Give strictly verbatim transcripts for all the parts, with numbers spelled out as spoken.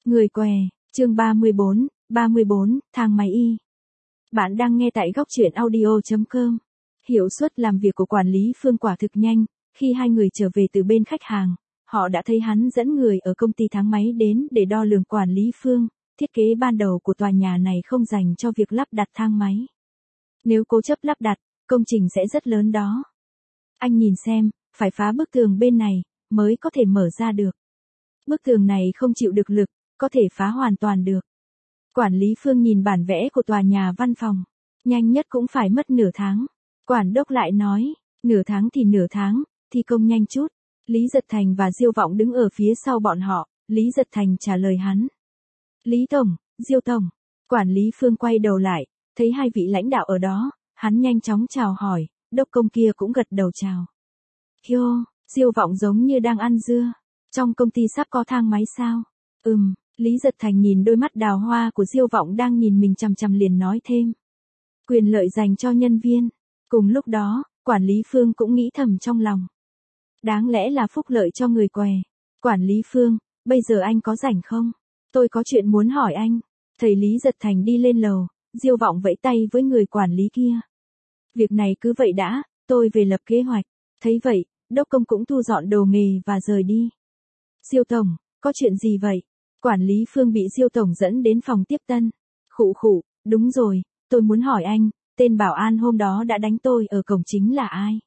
Người què, chương ba mươi bốn, ba mươi bốn, thang máy y. Bạn đang nghe tại góc truyện audio chấm com. Hiệu suất làm việc của quản lý Phương quả thực nhanh, khi hai người trở về từ bên khách hàng, họ đã thấy hắn dẫn người ở công ty thang máy đến để đo lường quản lý Phương. Thiết kế ban đầu của tòa nhà này không dành cho việc lắp đặt thang máy. Nếu cố chấp lắp đặt, công trình sẽ rất lớn đó. Anh nhìn xem, phải phá bức tường bên này, mới có thể mở ra được. Bức tường này không chịu được lực, có thể phá hoàn toàn được. Quản lý Phương nhìn bản vẽ của tòa nhà văn phòng. Nhanh nhất cũng phải mất nửa tháng. Quản đốc lại nói, nửa tháng thì nửa tháng, thi công nhanh chút. Lý Giật Thành và Diêu Vọng đứng ở phía sau bọn họ, Lý Giật Thành trả lời hắn. Lý Tổng, Diêu Tổng. Quản lý Phương quay đầu lại, thấy hai vị lãnh đạo ở đó, hắn nhanh chóng chào hỏi, đốc công kia cũng gật đầu chào. Hiô, Diêu Vọng giống như đang ăn dưa. Trong công ty sắp có thang máy sao? Ừm, Lý Giật Thành nhìn đôi mắt đào hoa của Diêu Vọng đang nhìn mình chằm chằm liền nói thêm. Quyền lợi dành cho nhân viên. Cùng lúc đó, quản lý Phương cũng nghĩ thầm trong lòng. Đáng lẽ là phúc lợi cho người què. Quản lý Phương, bây giờ anh có rảnh không? Tôi có chuyện muốn hỏi anh. Thầy Lý Giật Thành đi lên lầu, Diêu Vọng vẫy tay với người quản lý kia. Việc này cứ vậy đã, tôi về lập kế hoạch. Thấy vậy, đốc công cũng thu dọn đồ nghề và rời đi. Diêu Tổng, có chuyện gì vậy? Quản lý Phương bị Diêu Tổng dẫn đến phòng tiếp tân. Khụ khụ, đúng rồi, tôi muốn hỏi anh, tên bảo an hôm đó đã đánh tôi ở cổng chính là ai?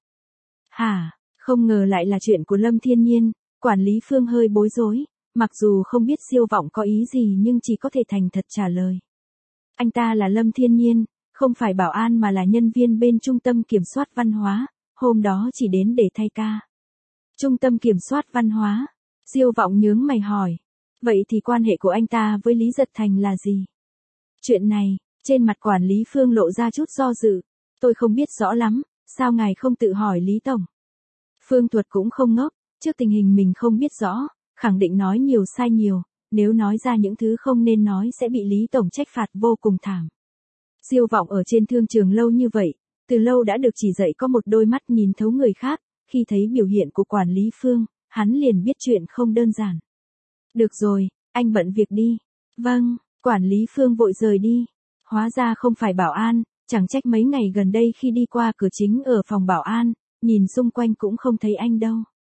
Hả, không ngờ lại là chuyện của Lâm Thiên Nhiên. Quản lý Phương hơi bối rối, mặc dù không biết Diêu Vọng có ý gì nhưng chỉ có thể thành thật trả lời. Anh ta là Lâm Thiên Nhiên, không phải bảo an mà là nhân viên bên Trung tâm Kiểm soát Văn hóa, hôm đó chỉ đến để thay ca. Trung tâm Kiểm soát Văn hóa? Diêu Vọng nhướng mày hỏi. Vậy thì quan hệ của anh ta với Lý Giật Thành là gì? Chuyện này, trên mặt quản lý Phương lộ ra chút do dự. Tôi không biết rõ lắm, sao ngài không tự hỏi Lý Tổng? Phương Thuật cũng không ngốc, trước tình hình mình không biết rõ, khẳng định nói nhiều sai nhiều, nếu nói ra những thứ không nên nói sẽ bị Lý Tổng trách phạt vô cùng thảm. Diêu Vọng ở trên thương trường lâu như vậy, từ lâu đã được chỉ dạy có một đôi mắt nhìn thấu người khác, khi thấy biểu hiện của quản lý Phương, hắn liền biết chuyện không đơn giản. Được rồi, anh bận việc đi. Vâng, quản lý Phương vội rời đi. Hóa ra không phải bảo an, chẳng trách mấy ngày gần đây khi đi qua cửa chính ở phòng bảo an, nhìn xung quanh cũng không thấy anh đâu.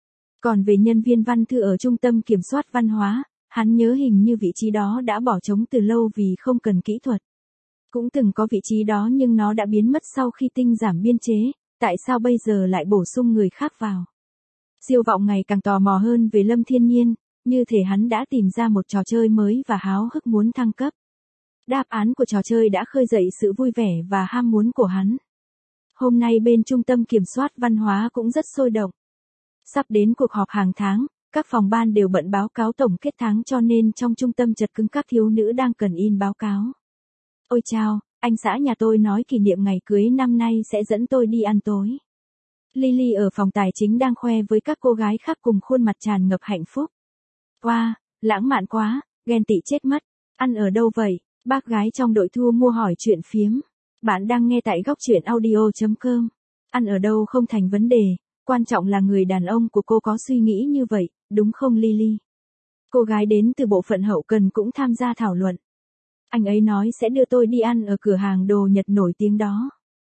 Còn về nhân viên văn thư ở Trung tâm Kiểm soát Văn hóa, hắn nhớ hình như vị trí đó đã bỏ trống từ lâu vì không cần kỹ thuật. Cũng từng có vị trí đó nhưng nó đã biến mất sau khi tinh giảm biên chế, tại sao bây giờ lại bổ sung người khác vào? Diêu Vọng ngày càng tò mò hơn về Lâm Thiên Nhiên, như thể hắn đã tìm ra một trò chơi mới và háo hức muốn thăng cấp. Đáp án của trò chơi đã khơi dậy sự vui vẻ và ham muốn của hắn. Hôm nay bên Trung tâm Kiểm soát Văn hóa cũng rất sôi động. Sắp đến cuộc họp hàng tháng, các phòng ban đều bận báo cáo tổng kết tháng cho nên trong trung tâm chật cứng các thiếu nữ đang cần in báo cáo. Ôi chao, anh xã nhà tôi nói kỷ niệm ngày cưới năm nay sẽ dẫn tôi đi ăn tối. Lily ở phòng tài chính đang khoe với các cô gái khác cùng khuôn mặt tràn ngập hạnh phúc. Wow, lãng mạn quá, ghen tị chết mất. Ăn ở đâu vậy? Bác gái trong đội thu mua hỏi chuyện phiếm. Bạn đang nghe tại góc truyện audio chấm com. Ăn ở đâu không thành vấn đề, quan trọng là người đàn ông của cô có suy nghĩ như vậy, đúng không Lily? Cô gái đến từ bộ phận hậu cần cũng tham gia thảo luận. Anh ấy nói sẽ đưa tôi đi ăn ở cửa hàng đồ Nhật nổi tiếng đó.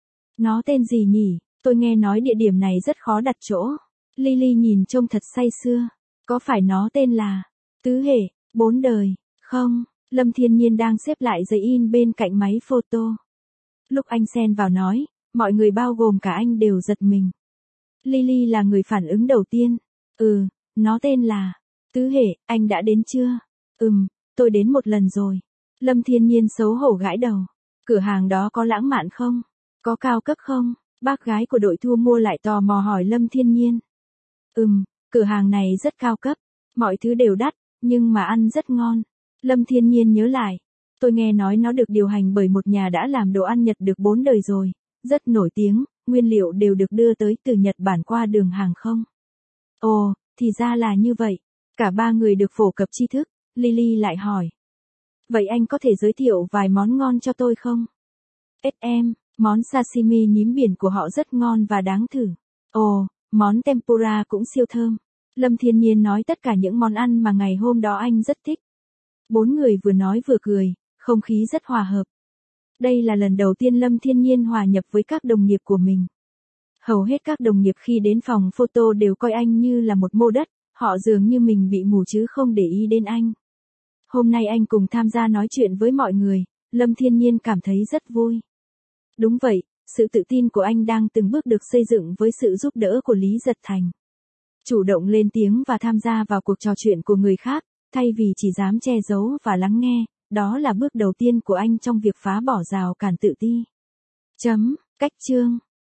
Nó tên gì nhỉ? Tôi nghe nói địa điểm này rất khó đặt chỗ. Lily nhìn trông thật say sưa. Có phải nó tên là Tứ Hệ, Bốn Đời, không? Lâm Thiên Nhiên đang xếp lại giấy in bên cạnh máy photo. Lúc anh xen vào nói, mọi người bao gồm cả anh đều giật mình. Lily là người phản ứng đầu tiên. Ừ, nó tên là Tứ Hệ, anh đã đến chưa? Ừm, tôi đến một lần rồi. Lâm Thiên Nhiên xấu hổ gãi đầu. Cửa hàng đó có lãng mạn không? Có cao cấp không? Bác gái của đội thu mua lại tò mò hỏi Lâm Thiên Nhiên. Ừm, cửa hàng này rất cao cấp. Mọi thứ đều đắt, nhưng mà ăn rất ngon. Lâm Thiên Nhiên nhớ lại. Tôi nghe nói nó được điều hành bởi một nhà đã làm đồ ăn Nhật được bốn đời rồi. Rất nổi tiếng, nguyên liệu đều được đưa tới từ Nhật Bản qua đường hàng không. Ồ, thì ra là như vậy. Cả ba người được phổ cập tri thức, Lily lại hỏi. Vậy anh có thể giới thiệu vài món ngon cho tôi không? ét em, món sashimi nhím biển của họ rất ngon và đáng thử. Ồ, món tempura cũng siêu thơm. Lâm Thiên Nhiên nói tất cả những món ăn mà ngày hôm đó anh rất thích. Bốn người vừa nói vừa cười, không khí rất hòa hợp. Đây là lần đầu tiên Lâm Thiên Nhiên hòa nhập với các đồng nghiệp của mình. Hầu hết các đồng nghiệp khi đến phòng photo đều coi anh như là một mô đất, họ dường như mình bị mù chứ không để ý đến anh. Hôm nay anh cùng tham gia nói chuyện với mọi người, Lâm Thiên Nhiên cảm thấy rất vui. Đúng vậy, sự tự tin của anh đang từng bước được xây dựng với sự giúp đỡ của Lý Giật Thành. Chủ động lên tiếng và tham gia vào cuộc trò chuyện của người khác, thay vì chỉ dám che giấu và lắng nghe, đó là bước đầu tiên của anh trong việc phá bỏ rào cản tự ti. Chấm, cách chương.